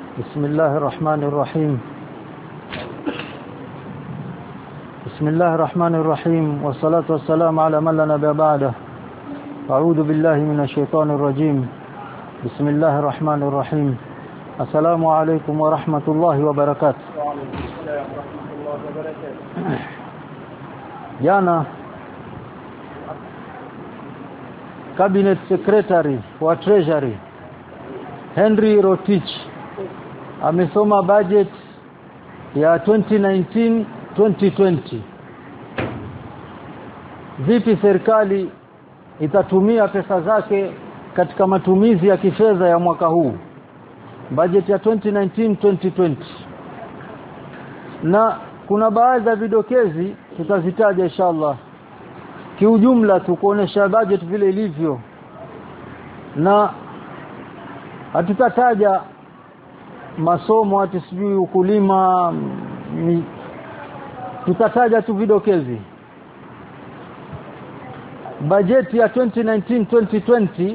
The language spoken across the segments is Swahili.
بسم الله الرحمن الرحيم بسم الله الرحمن الرحيم والصلاة والسلام على من لا نبي بعده. أعوذ بالله من الشيطان الرجيم. بسم الله الرحمن الرحيم. السلام عليكم ورحمة الله وبركاته. وعليكم السلام ورحمة الله وبركاته. Jana Cabinet Secretary wa Treasury Henry Rotich amesoma budget ya 2019-2020. Vipi serikali itatumia pesa zake katika matumizi ya kifedha ya mwaka huu, budget ya 2019-2020. Na kuna baadhi ya vidokezi tutazitaja inshallah kiujumla tu kuonesha budget vile ilivyo, na hatutataja masomo ati sijui ukulima, tutataja tu vidokezi. Bajeti ya 2019-2020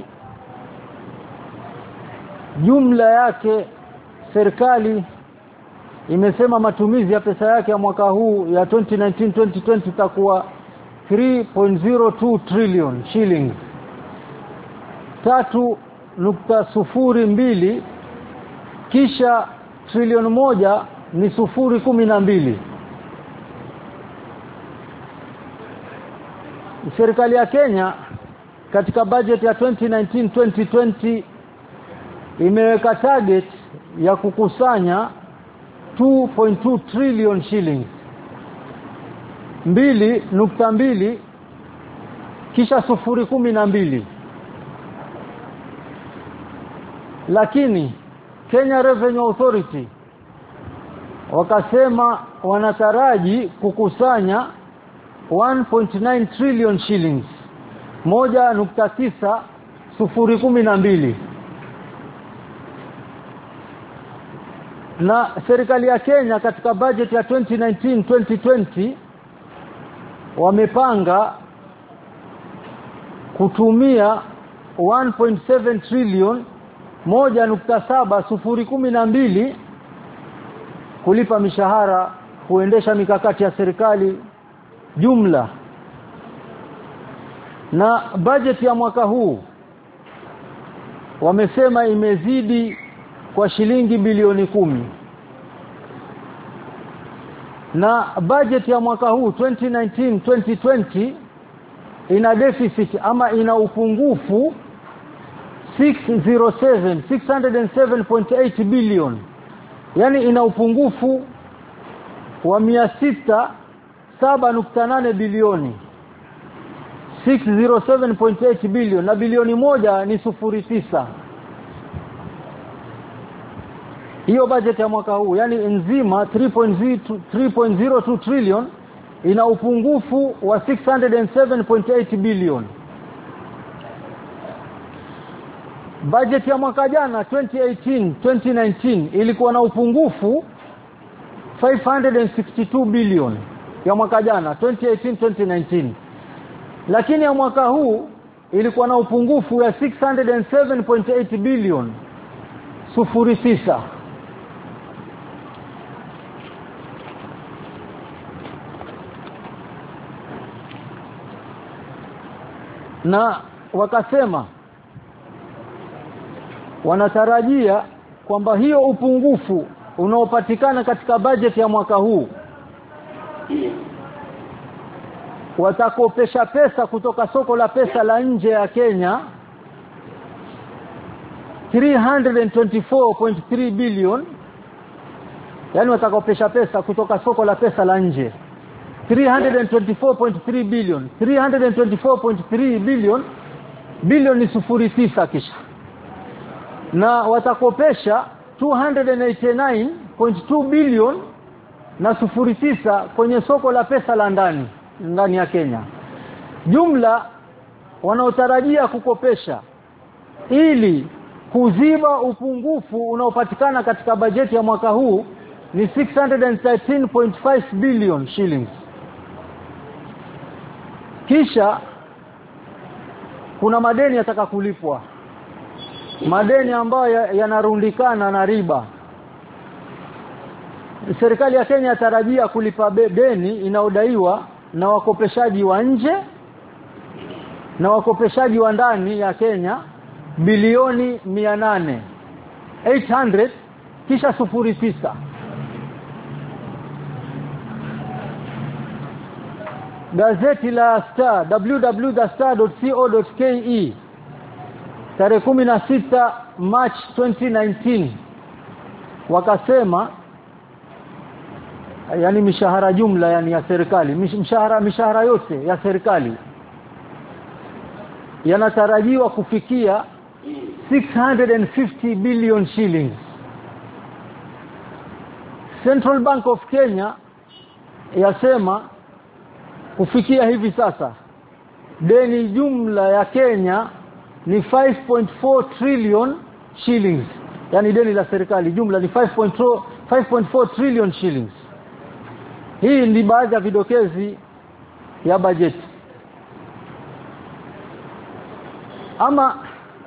jumla yake serikali imesema matumizi ya pesa yake ya mwaka huu ya 2019-2020 itakuwa 3.02 trillion shillings, 3.02, kisha trilioni moja ni 0.12. Serikali ya Kenya katika budget ya 2019-2020 imeweka target ya kukusanya 2.2 trillion shillings, 2.2 kisha 0.12. Lakini Kenya Revenue Authority wakasema wanataraji kukusanya 1.9 trillion shillings, 1.9 0.12. Na serikali ya Kenya katika budget ya 2019-2020 wamepanga kutumia 1.7 trillion, 1.7 0.12 kulipa mishahara, kuendesha mikakati ya serikali jumla. Na budget ya mwaka huu wamesema imezidi kwa shilingi bilioni 10. Na budget ya mwaka huu 2019-2020 ina deficit ama ina upungufu 607.8 billion, yani ina upungufu wa 607.8 bilioni, 607.8 billion, na bilioni moja ni 0.9. Hiyo budget ya mwaka huu yani nzima 3.02 trillion ina upungufu wa 607.8 billion. Budget ya mwaka jana 2018-2019 ilikuwa na upungufu 562 billion ya mwaka jana 2018-2019, lakini ya mwaka huu ilikuwa na upungufu ya 607.8 billion, 0.9. Na wakasema wanatarajia kwamba hiyo upungufu unaopatikana katika budget ya mwaka huu watakopesha pesa kutoka soko la pesa la nje ya Kenya 324.3 billion, yani watakopesha pesa kutoka soko la pesa la nje 324.3 billion. 324.3 billion, bilioni ni 0.9 kisha. Na watakopesha 289.2 billion na 0.9 kwenye soko la pesa la ndani ya Kenya. Jumla wanaotarajia kukopesha ili kuziba upungufu unaopatikana katika bajeti ya mwaka huu ni 613.5 billion shillings. Kisha kuna madeni yataka kulipwa, madeni ambayo yanarundikana na riba serikali ya Kenya yatarajia kulipa deni inaodaiwa na wakopeshaji wa nje na wakopeshaji wa ndani ya Kenya bilioni 800 kisha 09. Gazeti la Star www.star.co.ke tarehe 16 March 2019 wakasema, yani mishahara jumla yani ya serikali, mishahara yote ya serikali yanatarajiwa kufikia 650 billion shillings. Central Bank of Kenya yasema kufikia hivi sasa deni jumla ya Kenya ni 5.4 trillion shillings. Yani deni la serikali jumla ni 5.4 trillion shillings. Hii ni baadhi ya vidokezi ya bajeti. Ama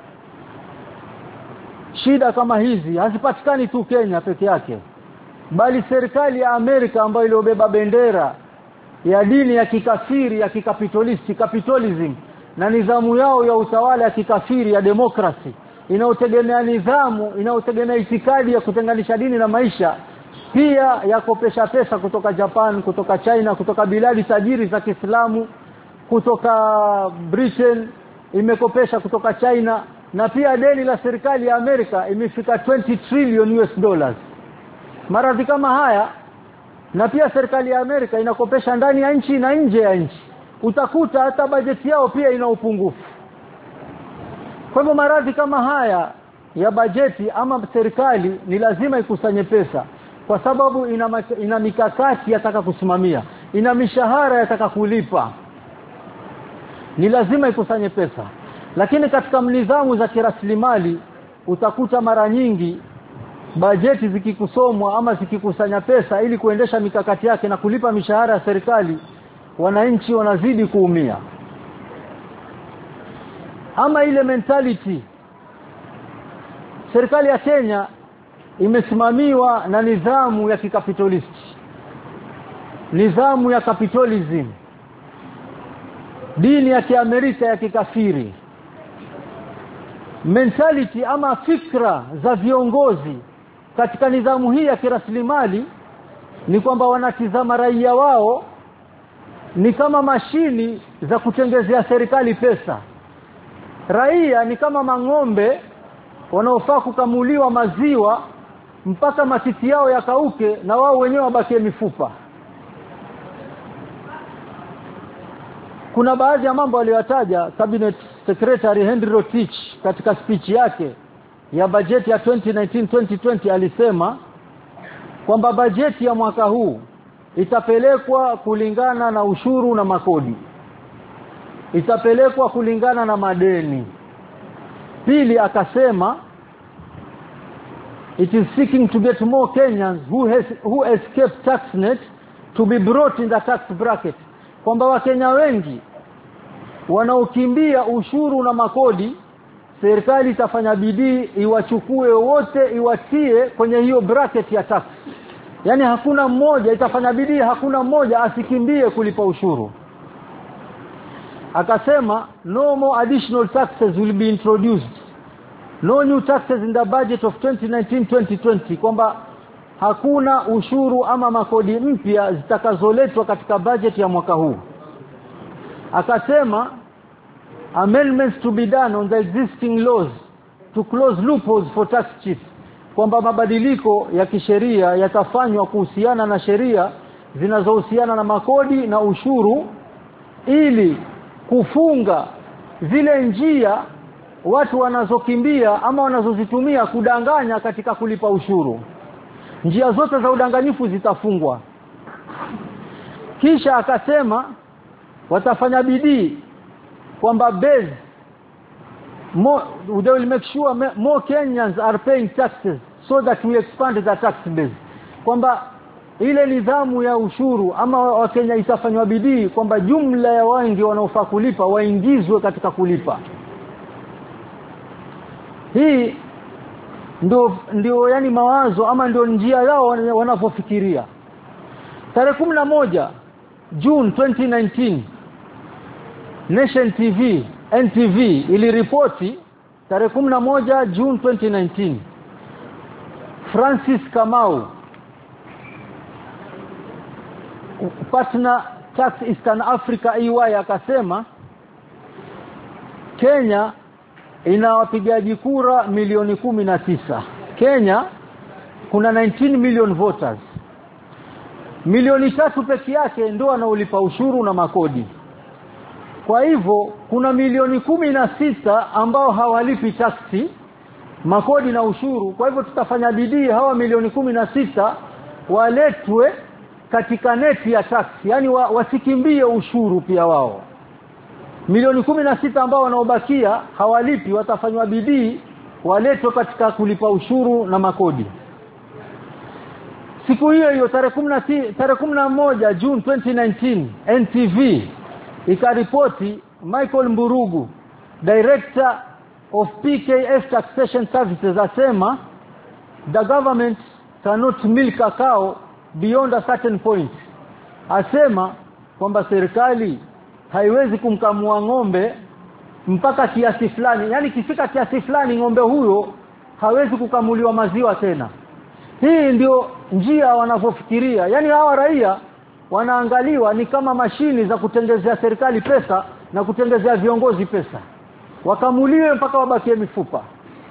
shida kama hizi hazipatikani tu Kenya peke yake, bali serikali ya Amerika ambayo iliyobeba bendera ya dini ya kikafiri ya capitalism na nidhamu yao ya utawala ya kikafiri ya demokrasi inayotegemea nidhamu, inayotegemea itikadi ya kutenganisha dini na maisha, pia yakopesha pesa kutoka Japan, kutoka China, kutoka biladi tajiri za Kiislamu, kutoka Britain imekopesha kutoka China, na pia deni la serikali ya Amerika imefika 20 trillion US dollars. Maradhi kama haya, na pia serikali ya Amerika inakopesha ndani ya nchi na nje ya nchi, utakuta hata bajeti yao pia ina upungufu. Kwa hivyo maradhi kama haya ya bajeti ama serikali ni lazima ikusanye pesa, kwa sababu ina mikakati yataka kusimamia, ina mishahara yataka kulipa, ni lazima ikusanye pesa. Lakini katika nidhamu za kiraslimali utakuta mara nyingi bajeti zikikusomwa ama zikikusanya pesa ili kuendesha mikakati yake na kulipa mishahara ya serikali, wananchi wanazidi kuumia. Ama ile mentality, serikali ya Kenya imesimamiwa na nidhamu ya kikapitalisti, nidhamu ya capitalism, dini ya kiamerika ya kikafiri. Mentality ama fikra za viongozi katika nidhamu hii ya kiraslimali ni kwamba wanatizama raia wao ni kama mashini za kutengezea serikali pesa. Raia ni kama mang'ombe wanaofaa kukamuliwa maziwa mpaka matiti yao yakauke na wao wenyewe wabakie mifupa. Kuna baadhi ya mambo aliyotaja Cabinet Secretary Henry Rotich katika speech yake ya bajeti ya 2019-2020. Alisema kwamba bajeti ya mwaka huu itapelekwa kulingana na ushuru na makodi, itapelekwa kulingana na madeni. Pili akasema it is seeking to get more Kenyans who escape tax net to be brought in the tax bracket, kwamba Wakenya wengi wanaokimbia ushuru na makodi, serikali itafanya bidii iwachukue wote iwatie kwenye hiyo bracket ya tax. Yani hakuna mmoja, itafanya bidii hakuna mmoja asikimbie kulipa ushuru. Akasema no more additional taxes will be introduced, no new taxes in the budget of 2019-2020, kwamba hakuna ushuru ama makodi mpya zitakazoletwa katika budget ya mwaka huu. Akasema amendments to be done on the existing laws to close loopholes for tax cheats, kwamba mabadiliko ya kisheria yatafanywa kuhusiana na sheria zinazohusiana na makodi na ushuru ili kufunga zile njia watu wanazokimbia ama wanazozitumia kudanganya katika kulipa ushuru. Njia zote za udanganyifu zitafungwa. Kisha akasema watafanya bidii kwamba base they will make sure more Kenyans are paying taxes so that we expand the tax base, kwamba ile nidhamu ya ushuru ama Wakenya itafanywa bidii kwamba jumla ya wengi wanaofaa kulipa waingizwe katika kulipa. Hii ndio yani mawazo ama ndio njia yao wanapofikiria. Tarehe 11 June 2019 Nation TV NTV iliripoti tarehe 11 June 2019 Francis Kamau, partner Tax Eastern Africa EY, akasema Kenya ina wapigaji kura milioni 19. Kenya kuna 19 million voters. Milioni 3 pekee yake ndio wanaolipa ushuru na makodi. Kwa hivyo kuna milioni 16 ambao hawalipi taksi, makodi na ushuru. Kwa hivyo tutafanya bidii hawa milioni 16 waletwe katika neti ya taksi, yani wasikimbie ushuru pia wao. Milioni 16 ambao wanaobakia hawalipi watafanywa bidii waletwe katika kulipa ushuru na makodi. Siku hiyo tarehe 11 June 2019 NTV ikaripoti Michael Mburugu, Director of PKF Taxation Services, asema the government cannot milk a cow beyond a certain point. Asema kwamba serikali haiwezi kumkamua ng'ombe mpaka kiasi fulani, yani kifika kiasi fulani ng'ombe huyo hawezi kukamuliwa maziwa tena. Hii ndio njia wanavyofikiria. Yani hawa raia wanaangaliwa ni kama mashini za kutengezea serikali pesa na kutengezea viongozi pesa, wakamuliwe mpaka wabakie mifupa.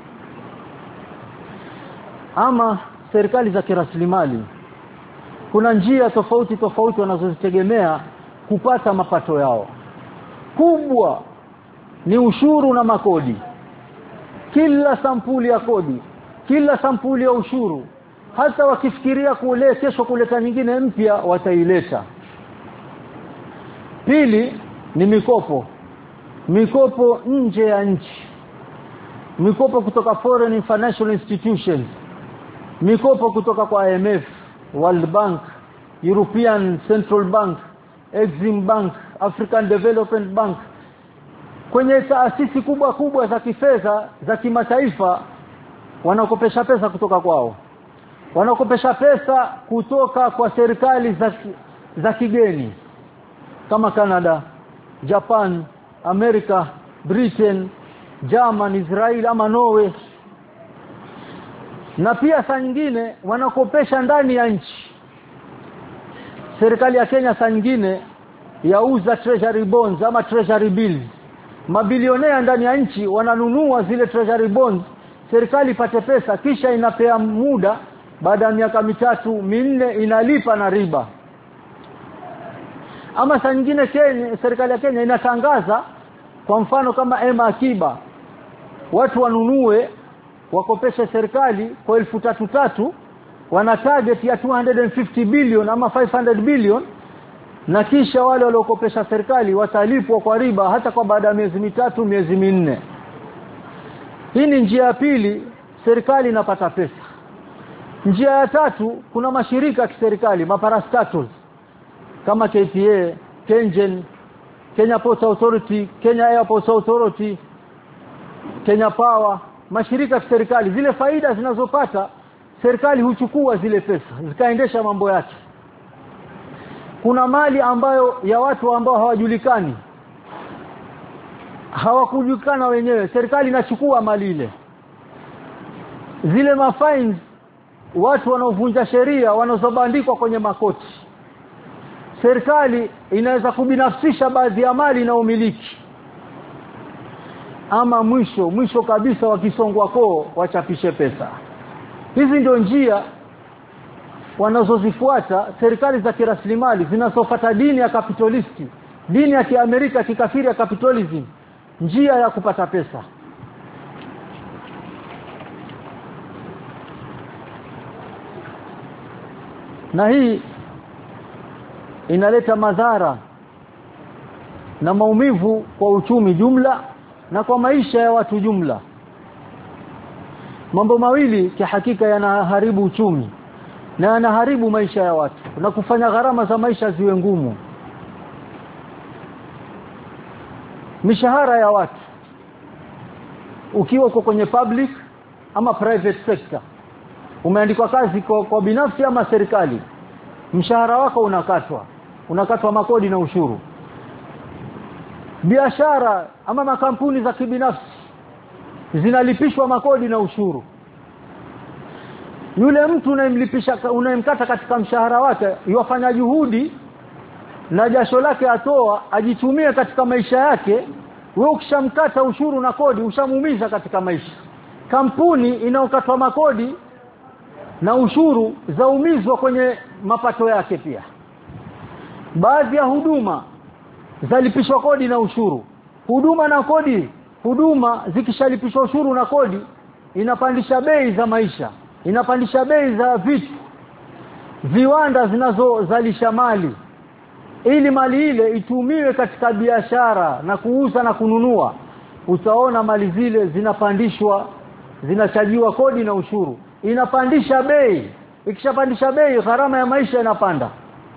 Ama serikali za kiraslimali kuna njia tofauti wanazozitegemea kupata mapato yao. Kubwa ni ushuru na makodi. Kila sampuli ya kodi, kila sampuli ya ushuru, hata wakifikiria kesho kuleta nyingine mpya wataileta. Pili ni mikopo. Mikopo nje ya nchi. Mikopo kutoka foreign financial institutions. Mikopo kutoka kwa IMF, World Bank, European Central Bank, Exim Bank, African Development Bank. Kwenye taasisi kubwa za kifedha za kimataifa wanakopesha pesa kutoka kwao. Wanakopesha pesa kutoka kwa serikali za kigeni kama Canada, Japan, America, Britain, German, Israel ama Norway. Na pia saa nyingine wanakopesha ndani ya nchi. Serikali ya Kenya saa nyingine yauza treasury bonds ama treasury bills. Mabilionea ndani ya nchi wananunua zile treasury bonds, serikali ipate pesa, kisha inapea muda, baada ya miaka 3-4 inalipa na riba. Ama saa nyingine serikali ya Kenya inatangaza, kwa mfano kama Ema Akiba, watu wanunue wakopeshe serikali kwa 3,000, wana target ya 250 billion ama 500 billion, na kisha wale waliokopesha serikali watalipwa kwa riba hata kwa baada ya miezi 3, miezi 4. Hii ni njia ya pili, serikali inapata pesa. Njia ya tatu, kuna mashirika ya kiserikali, maparastatals kama KTA, KenGen, Kenya Ports Authority, Kenya Airports Authority, Kenya Power, mashirika ya kiserikali. Zile faida zinazopata serikali huchukua zile pesa zikaendesha mambo yake. Kuna mali ambayo ya watu ambao hawajulikani, hawakujulikana wenyewe, serikali inachukua mali ile. Zile mafines watu wanaovunja sheria wanazobandikwa kwenye makoti, serikali inaweza kubinafsisha baadhi ya mali na umiliki. Ama mwisho kabisa wakisongwa koo wachapishe pesa. Hizi ndio njia wanazozifuata serikali za kiraslimali zinazofuata dini ya kapitalisti, dini ya kiamerika kikafiri ya capitalism, njia ya kupata pesa. Na hii inaleta madhara na maumivu kwa uchumi jumla na kwa maisha ya watu jumla. Mambo mawili kihakika yanaharibu uchumi na yanaharibu maisha ya watu na kufanya gharama za maisha ziwe ngumu. Mishahara ya watu, ukiwa uko kwenye public ama private sector, umeandikwa kazi kwa binafsi ama serikali, mshahara wako unakatwa makodi na ushuru. Biashara ama makampuni za kibinafsi zinalipishwa makodi na ushuru. Yule mtu unayemkata katika mshahara wake yafanya juhudi na jasho lake atoa ajitumie katika maisha yake, wewe ukishamkata ushuru na kodi ushamuumiza katika maisha. Kampuni inaokatwa makodi na ushuru zaumizwa kwenye mapato yake pia. Baadhi ya huduma zalipishwa kodi na ushuru. Huduma na kodi, huduma zikishalipishwa ushuru na kodi inapandisha bei za maisha, inapandisha bei za vitu. Viwanda zinazozalisha mali, ili mali ile itumiwe katika biashara na kuuza na kununua, utaona mali zile zinapandishwa, zinachajiwa kodi na ushuru, inapandisha bei. Ikishapandisha bei, gharama ya maisha inapanda.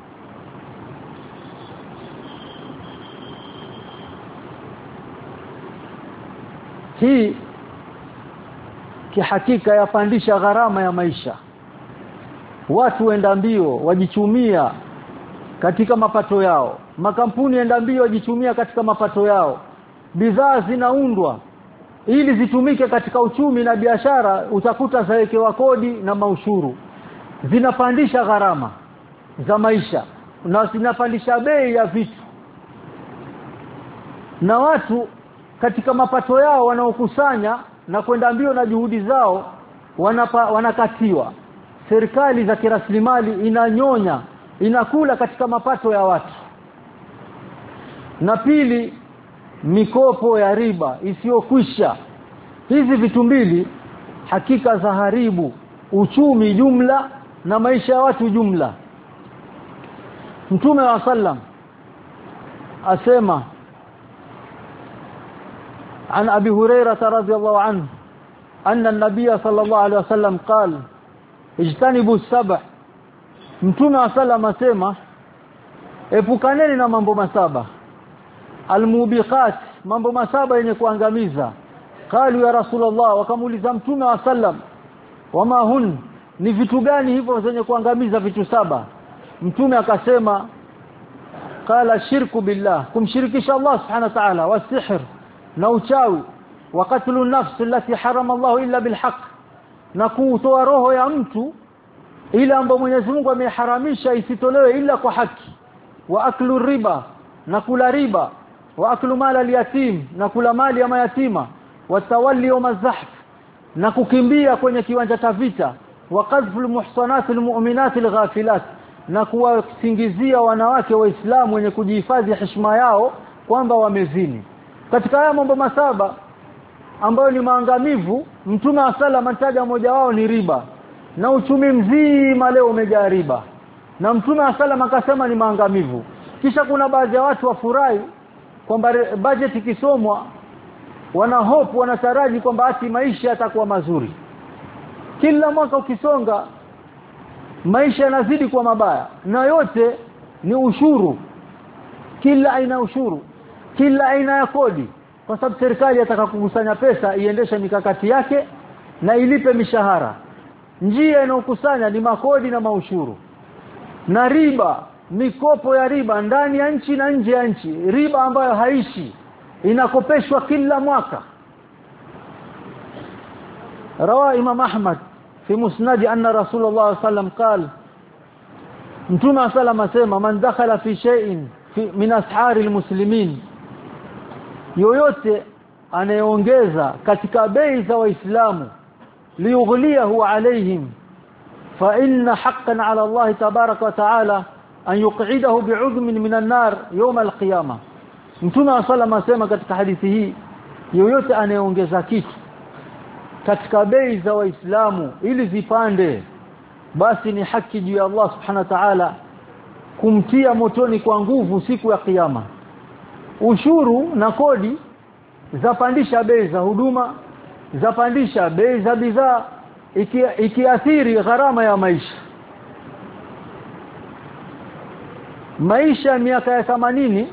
Hii kihakika yapandisha gharama ya maisha. Watu wenda mbio wajichumia katika mapato yao, makampuni enda mbio wajichumia katika mapato yao. Bidhaa zinaundwa ili zitumike katika uchumi na biashara, utakuta zawekewa kodi na maushuru, zinapandisha gharama za maisha na zinapandisha bei ya vitu. Na watu katika mapato yao wanaokusanya na kwenda mbio na juhudi zao wanakatiwa. Serikali za kiraslimali inanyonya, inakula katika mapato ya watu. Na pili, mikopo ya riba isiyokwisha. Hizi vitu mbili hakika za haribu uchumi jumla na maisha ya watu jumla. Mtume wa sallam asema عن أبي هريرة رضي الله عنه أن النبي صلى الله عليه وسلم قال اجتنبوا السبع. Mtume wa sallam asema epukaneni na mambo masaba, almubiqat, mambo masaba yenye kuangamiza. Qalu ya Rasulullah, wakamuuliza Mtume wa sallam, wama hun, ni vitu gani hivyo zenye kuangamiza vitu saba? Mtume akasema, qala shirku billah, kumshirikisha Allah subhanahu wa ta'ala, wasihr, na uchawi, wa qatlu nafs allati harama Allah illa bilhaq, na kutoa roho ya mtu ila ambayo Mwenyezi Mungu ameharamisha isitolewe ila kwa haki, wa aklu riba, na kula riba, wa aklu mali al-yatim, na kula mali ya mayatima, wa tawalli yawm az-zahf, na kukimbia kwenye kiwanja cha vita, wa qadhful muhsanati al-mu'minati al-ghafilat, na kuwasingizia wanawake waislamu wenye kujihifadhi heshima yao kwamba wamezini. Katika haya mambo masaba ambayo ni maangamivu, Mtume wa sallam anataja moja wao ni riba, na uchumi mzima leo umejaa riba, na Mtume wa sallam akasema ni maangamivu. Kisha kuna baadhi ya watu wafurahi kwamba budget ikisomwa wana hope, wanataraji kwamba ati maisha yatakuwa mazuri. Kila mwaka ukisonga maisha yanazidi kuwa mabaya, na yote ni ushuru, kila aina ushuru, kila aina ya kodi, kwa sababu serikali yataka kukusanya pesa iendeshe mikakati yake na ilipe mishahara. Njia inayokusanya ni makodi na maushuru. Na riba, mikopo ya riba ndani ya nchi na nje ya nchi, riba ambayo haishi, inakopeshwa kila mwaka. Rawa Imam Ahmad fi musnad anna Rasulullah sallallahu alaihi wasallam qala, Mtume sallam asema, man dakhala fi shay'in min ashari almuslimin, yoyote anayeongeza katika bei za waislamu, liyughliyahu alaihim, fa inna haqqan ala Allah tabaraka wa taala an yuq'idahu bi'udhmin min an-nar yawm al-qiyamah. Mtume sallam asema katika hadithi hii, yoyote anayeongeza kitu katika bei za waislamu ili zipande, basi ni haki juu ya Allah subhanahu wa ta'ala kumtia motoni kwa nguvu siku ya kiyama. Ushuru na kodi zapandisha bei za huduma, zapandisha bei za bidhaa, ikiathiri gharama ya maisha. Maisha ya miaka ya 80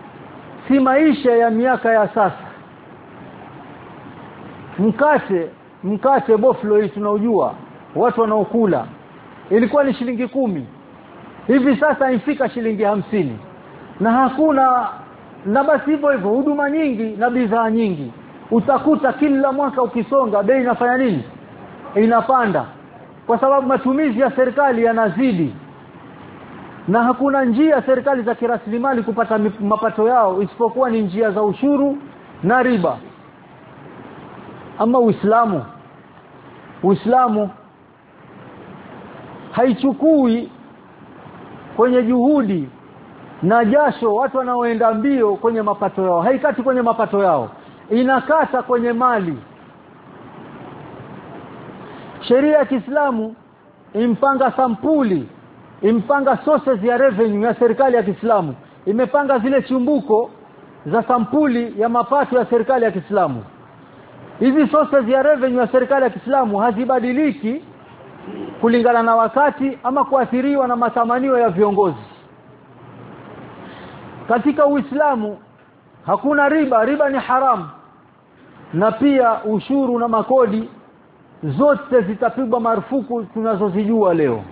si maisha ya miaka ya sasa. Mkate mkate boflo hii tunaujua watu wanaokula ilikuwa ni shilingi 10. Hivi sasa ifika shilingi 50. Na hakuna, na basi hivyo huduma nyingi na bidhaa nyingi. Utakuta kila mwaka ukisonga bei inafanya nini? Inapanda. Kwa sababu matumizi ya serikali yanazidi. Na hakuna njia serikali za kiraslimali kupata mapato yao isipokuwa ni njia za ushuru na riba. Ama Uislamu haichukui kwenye juhudi na jasho watu wanaoenda mbio kwenye mapato yao, haikati kwenye mapato yao, inakata kwenye mali. Sheria ya Kiislamu impanga sampuli, impanga sources ya revenue ya serikali ya Kiislamu, imepanga zile chumbuko za sampuli ya mapato ya serikali ya Kiislamu. Hizi sources ya revenue ya serikali ya Kiislamu hazibadiliki kulingana na wakati ama kuathiriwa na matamanio ya viongozi. Katika Uislamu hakuna riba, riba ni haramu. Na pia ushuru na makodi zote zitapigwa marufuku tunazozijua leo.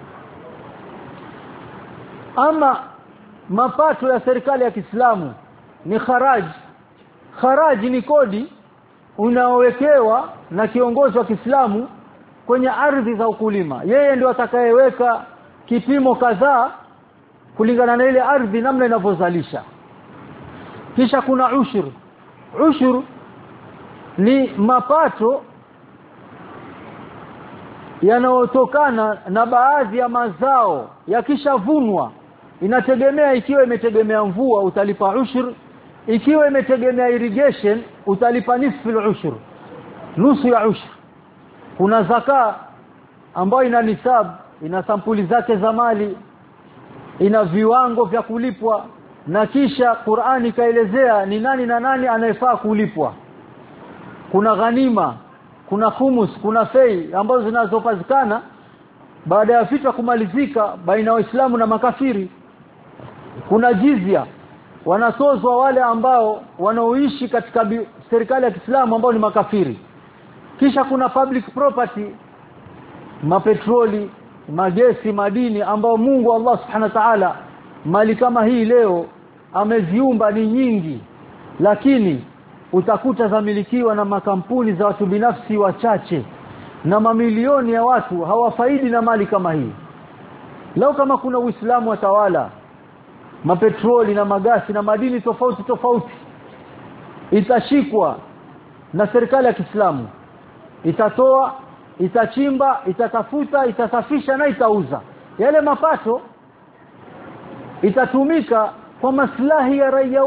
Ama mapato ya serikali ya Kiislamu ni kharaji. Kharaji ni kodi unaowekewa na kiongozi wa Kiislamu kwenye ardhi za ukulima. Yeye ndio atakayeweka kipimo kadhaa kulingana na ile ardhi namna inavyozalisha. Kisha kuna ushuru. Ushuru ni mapato yanayotokana na baadhi ya mazao yakishavunwa. Inategemea, ikiwa imetegemea mvua utalipa ushuru, ikiwa imetegemea irrigation utalipa nisfu al-ushur, nusu ya ushuru. Kuna zaka ambayo ina nisab, ina sampuli zake za mali, ina viwango vya kulipwa, na kisha Qur'ani kaelezea ni nani na nani anayefaa kulipwa. Kuna ghanima, kuna khumus, kuna fei ambazo zinazopatikana baada ya vita kumalizika baina ya Waislamu na makafiri. Kuna jizya, wanatozwa wale ambao wanaoishi katika serikali ya Kiislamu ambao ni makafiri. Kisha kuna public property, mapetroli, magesi, madini ambao Mungu Allah Subhanahu wa Ta'ala mali kama hii leo ameziumba ni nyingi, lakini utakuta zamilikiwa na makampuni za watu binafsi wachache, na mamilioni ya watu hawafaidi na mali kama hii. Leo kama kuna Uislamu watawala, mapetroli na magasi na madini tofauti itashikwa na serikali ya Kiislamu, itatoa, itachimba, itatafuta, itasafisha na itauza. Yale mapato itatumika kwa maslahi ya raia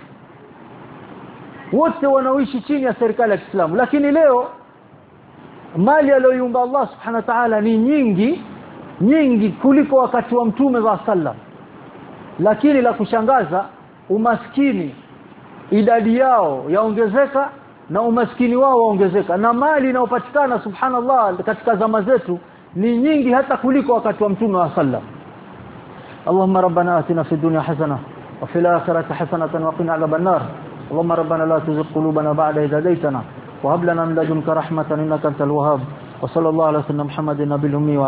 wote wanaoishi chini ya serikali ya Kiislamu. Lakini leo mali aliyoiumba Allah Subhanahu wa Ta'ala ni nyingi kuliko wakati wa Mtume wa sallam. Lakini la kushangaza, umaskini idadi yao yaongezeka na umaskini wao waongezeka, na mali inayopatikana subhanallah katika zama zetu ni nyingi hata kuliko wakati wa Mtume wa sallam. Allahumma rabbana atina fid dunya hasana wa fil akhirati hasanatan wa qina adhaban nar. Allahumma rabbana la tuzigh qulubana ba'da idh hadaytana wa hab lana min ladunka rahmatan innaka antal wahhab. Wa sallallahu ala sayyidina Muhammadin nabiyil ummi.